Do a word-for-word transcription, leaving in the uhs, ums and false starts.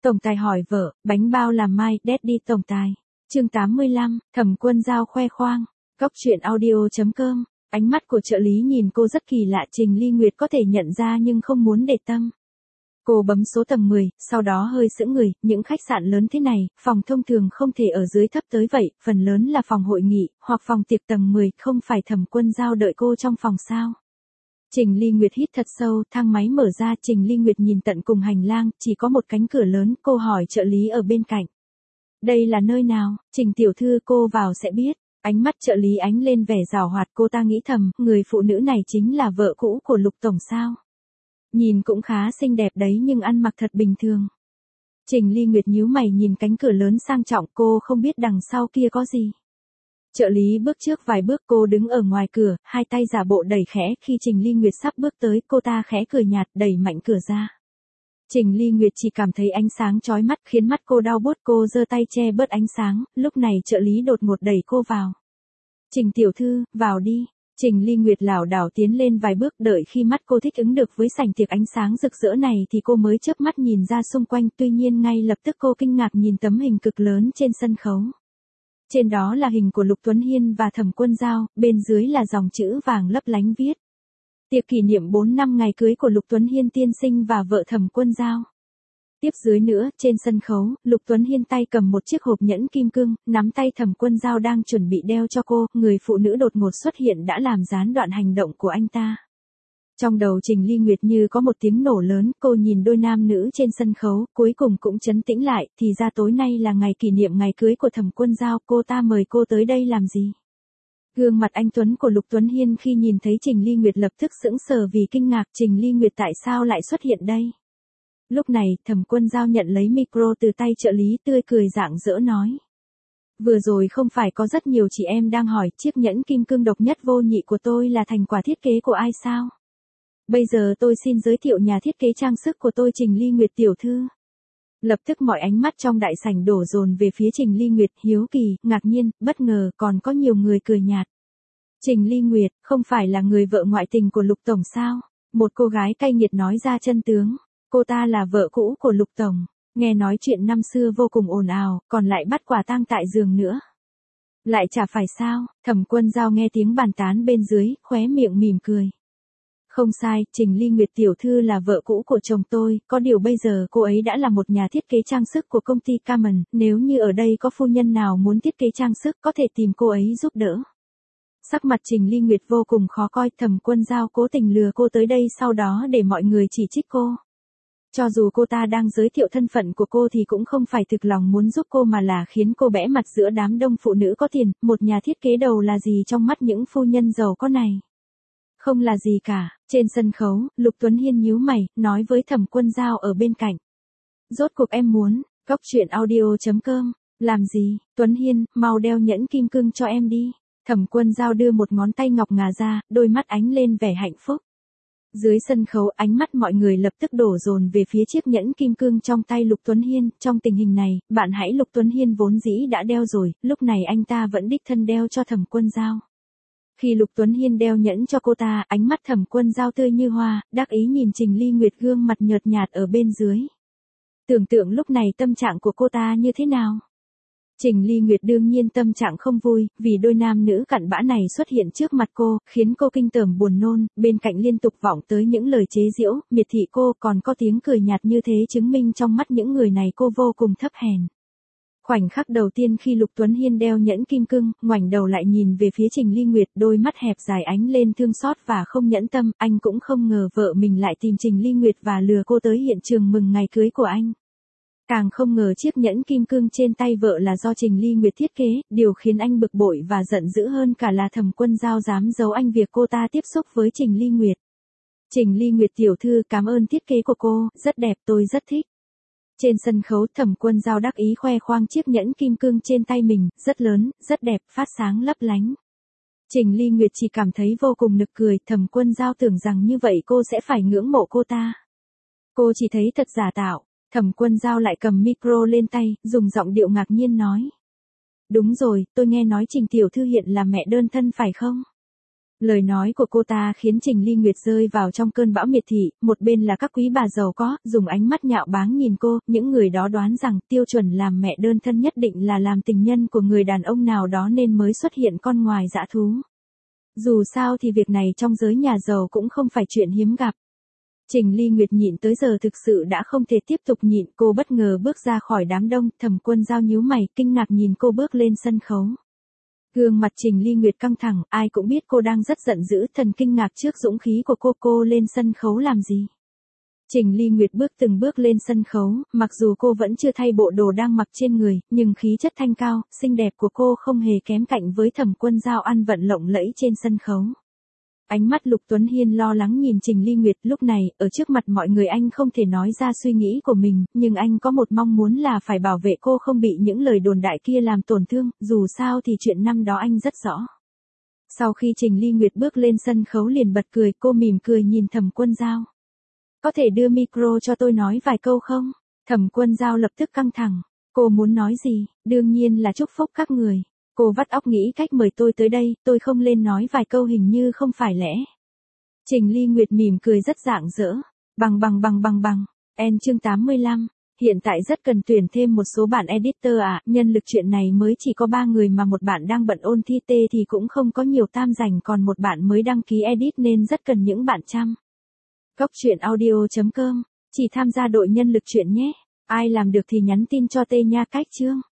Tổng tài hỏi vợ, bánh bao làm mai, Daddy tổng tài. Chương tám mươi lăm, Thẩm Quân Dao khoe khoang. Góc truyện audio chấm com. Ánh mắt của trợ lý nhìn cô rất kỳ lạ, Trình Ly Nguyệt có thể nhận ra nhưng không muốn để tâm. Cô bấm số tầng mười, sau đó hơi sững người, những khách sạn lớn thế này, phòng thông thường không thể ở dưới thấp tới vậy, phần lớn là phòng hội nghị, hoặc phòng tiệc tầng mười, không phải Thẩm Quân Dao đợi cô trong phòng sao. Trình Ly Nguyệt hít thật sâu, thang máy mở ra, Trình Ly Nguyệt nhìn tận cùng hành lang, chỉ có một cánh cửa lớn, cô hỏi trợ lý ở bên cạnh. Đây là nơi nào? Trình tiểu thư, cô vào sẽ biết. Ánh mắt trợ lý ánh lên vẻ giảo hoạt, cô ta nghĩ thầm, người phụ nữ này chính là vợ cũ của Lục tổng sao? Nhìn cũng khá xinh đẹp đấy nhưng ăn mặc thật bình thường. Trình Ly Nguyệt nhíu mày nhìn cánh cửa lớn sang trọng, cô không biết đằng sau kia có gì. Trợ lý bước trước vài bước, cô đứng ở ngoài cửa, hai tay giả bộ đẩy khẽ, khi Trình Ly Nguyệt sắp bước tới, cô ta khẽ cười nhạt, đẩy mạnh cửa ra. Trình Ly Nguyệt chỉ cảm thấy ánh sáng chói mắt khiến mắt cô đau buốt, cô giơ tay che bớt ánh sáng, lúc này trợ lý đột ngột đẩy cô vào. Trình tiểu thư, vào đi. Trình Ly Nguyệt lảo đảo tiến lên vài bước, đợi khi mắt cô thích ứng được với sảnh tiệc ánh sáng rực rỡ này thì cô mới chớp mắt nhìn ra xung quanh, tuy nhiên ngay lập tức cô kinh ngạc nhìn tấm hình cực lớn trên sân khấu. Trên đó là hình của Lục Tuấn Hiên và Thẩm Quân Dao, bên dưới là dòng chữ vàng lấp lánh viết. Tiệc kỷ niệm bốn năm ngày cưới của Lục Tuấn Hiên tiên sinh và vợ Thẩm Quân Dao. Tiếp dưới nữa, trên sân khấu, Lục Tuấn Hiên tay cầm một chiếc hộp nhẫn kim cương, nắm tay Thẩm Quân Dao đang chuẩn bị đeo cho cô, người phụ nữ đột ngột xuất hiện đã làm gián đoạn hành động của anh ta. Trong đầu Trình Ly Nguyệt như có một tiếng nổ lớn, cô nhìn đôi nam nữ trên sân khấu, cuối cùng cũng trấn tĩnh lại, thì ra tối nay là ngày kỷ niệm ngày cưới của Thẩm Quân Dao, cô ta mời cô tới đây làm gì? Gương mặt anh tuấn của Lục Tuấn Hiên khi nhìn thấy Trình Ly Nguyệt lập tức sững sờ vì kinh ngạc, Trình Ly Nguyệt tại sao lại xuất hiện đây? Lúc này, Thẩm Quân Dao nhận lấy micro từ tay trợ lý, tươi cười rạng rỡ nói. Vừa rồi không phải có rất nhiều chị em đang hỏi, chiếc nhẫn kim cương độc nhất vô nhị của tôi là thành quả thiết kế của ai sao? Bây giờ tôi xin giới thiệu nhà thiết kế trang sức của tôi, Trình Ly Nguyệt tiểu thư. Lập tức mọi ánh mắt trong đại sảnh đổ dồn về phía Trình Ly Nguyệt, hiếu kỳ, ngạc nhiên, bất ngờ, còn có nhiều người cười nhạt. Trình Ly Nguyệt, không phải là người vợ ngoại tình của Lục tổng sao? Một cô gái cay nghiệt nói ra chân tướng. Cô ta là vợ cũ của Lục tổng, nghe nói chuyện năm xưa vô cùng ồn ào, còn lại bắt quả tang tại giường nữa. Lại chả phải sao? Thẩm Quân Dao nghe tiếng bàn tán bên dưới, khóe miệng mỉm cười. Không sai, Trình Ly Nguyệt tiểu thư là vợ cũ của chồng tôi, có điều bây giờ cô ấy đã là một nhà thiết kế trang sức của công ty Camen, nếu như ở đây có phu nhân nào muốn thiết kế trang sức có thể tìm cô ấy giúp đỡ. Sắc mặt Trình Ly Nguyệt vô cùng khó coi, Thẩm Quân Dao cố tình lừa cô tới đây sau đó để mọi người chỉ trích cô. Cho dù cô ta đang giới thiệu thân phận của cô thì cũng không phải thực lòng muốn giúp cô mà là khiến cô bẽ mặt giữa đám đông phụ nữ có tiền, một nhà thiết kế đầu là gì trong mắt những phu nhân giàu có này. Không là gì cả. Trên sân khấu, Lục Tuấn Hiên nhíu mày, nói với Thẩm Quân Dao ở bên cạnh. Rốt cuộc em muốn, góc truyện audio chấm com, làm gì? Tuấn Hiên, mau đeo nhẫn kim cương cho em đi. Thẩm Quân Dao đưa một ngón tay ngọc ngà ra, đôi mắt ánh lên vẻ hạnh phúc. Dưới sân khấu, ánh mắt mọi người lập tức đổ dồn về phía chiếc nhẫn kim cương trong tay Lục Tuấn Hiên. Trong tình hình này, bạn hãy Lục Tuấn Hiên vốn dĩ đã đeo rồi, lúc này anh ta vẫn đích thân đeo cho Thẩm Quân Dao. Khi Lục Tuấn Hiên đeo nhẫn cho cô ta, ánh mắt Thẩm Quân Dao tươi như hoa, đắc ý nhìn Trình Ly Nguyệt gương mặt nhợt nhạt ở bên dưới. Tưởng tượng lúc này tâm trạng của cô ta như thế nào? Trình Ly Nguyệt đương nhiên tâm trạng không vui, vì đôi nam nữ cặn bã này xuất hiện trước mặt cô, khiến cô kinh tởm buồn nôn, bên cạnh liên tục vọng tới những lời chế giễu, miệt thị cô, còn có tiếng cười nhạt như thế chứng minh trong mắt những người này cô vô cùng thấp hèn. Khoảnh khắc đầu tiên khi Lục Tuấn Hiên đeo nhẫn kim cương, ngoảnh đầu lại nhìn về phía Trình Ly Nguyệt, đôi mắt hẹp dài ánh lên thương xót và không nhẫn tâm, anh cũng không ngờ vợ mình lại tìm Trình Ly Nguyệt và lừa cô tới hiện trường mừng ngày cưới của anh. Càng không ngờ chiếc nhẫn kim cương trên tay vợ là do Trình Ly Nguyệt thiết kế, điều khiến anh bực bội và giận dữ hơn cả là Thẩm Quân Dao dám giấu anh việc cô ta tiếp xúc với Trình Ly Nguyệt. Trình Ly Nguyệt tiểu thư, cảm ơn thiết kế của cô, rất đẹp, tôi rất thích. Trên sân khấu, Thẩm Quân Dao đắc ý khoe khoang chiếc nhẫn kim cương trên tay mình, rất lớn, rất đẹp, phát sáng lấp lánh. Trình Ly Nguyệt chỉ cảm thấy vô cùng nực cười, Thẩm Quân Dao tưởng rằng như vậy cô sẽ phải ngưỡng mộ cô ta. Cô chỉ thấy thật giả tạo. Thẩm Quân Dao lại cầm micro lên tay, dùng giọng điệu ngạc nhiên nói. Đúng rồi, tôi nghe nói Trình tiểu thư hiện là mẹ đơn thân phải không? Lời nói của cô ta khiến Trình Ly Nguyệt rơi vào trong cơn bão miệt thị, một bên là các quý bà giàu có, dùng ánh mắt nhạo báng nhìn cô, những người đó đoán rằng tiêu chuẩn làm mẹ đơn thân nhất định là làm tình nhân của người đàn ông nào đó nên mới xuất hiện con ngoài dã thú. Dù sao thì việc này trong giới nhà giàu cũng không phải chuyện hiếm gặp. Trình Ly Nguyệt nhịn tới giờ thực sự đã không thể tiếp tục nhịn, cô bất ngờ bước ra khỏi đám đông, Thẩm Quân Dao nhíu mày, kinh ngạc nhìn cô bước lên sân khấu. Gương mặt Trình Ly Nguyệt căng thẳng, ai cũng biết cô đang rất giận dữ, thần kinh ngạc trước dũng khí của cô, cô lên sân khấu làm gì? Trình Ly Nguyệt bước từng bước lên sân khấu, mặc dù cô vẫn chưa thay bộ đồ đang mặc trên người, nhưng khí chất thanh cao, xinh đẹp của cô không hề kém cạnh với Thẩm Quân Dao ăn vận lộng lẫy trên sân khấu. Ánh mắt Lục Tuấn Hiên lo lắng nhìn Trình Ly Nguyệt, lúc này, ở trước mặt mọi người anh không thể nói ra suy nghĩ của mình, nhưng anh có một mong muốn là phải bảo vệ cô không bị những lời đồn đại kia làm tổn thương, dù sao thì chuyện năm đó anh rất rõ. Sau khi Trình Ly Nguyệt bước lên sân khấu liền bật cười, cô mỉm cười nhìn Thẩm Quân Dao. Có thể đưa micro cho tôi nói vài câu không? Thẩm Quân Dao lập tức căng thẳng, cô muốn nói gì, đương nhiên là chúc phúc các người. Cô vắt óc nghĩ cách mời tôi tới đây, tôi không lên nói vài câu hình như không phải lẽ. Trình Ly Nguyệt mỉm cười rất rạng rỡ. Bằng bằng bằng bằng bằng. En chương tám mươi lăm. Hiện tại rất cần tuyển thêm một số bạn editor ạ, à. Nhân lực chuyện này mới chỉ có ba người mà một bạn đang bận ôn thi tê thì cũng không có nhiều tam rảnh, còn một bạn mới đăng ký edit nên rất cần những bạn chăm. Góc truyện audio chấm com. Chỉ tham gia đội nhân lực chuyện nhé. Ai làm được thì nhắn tin cho Tê nha cách chương.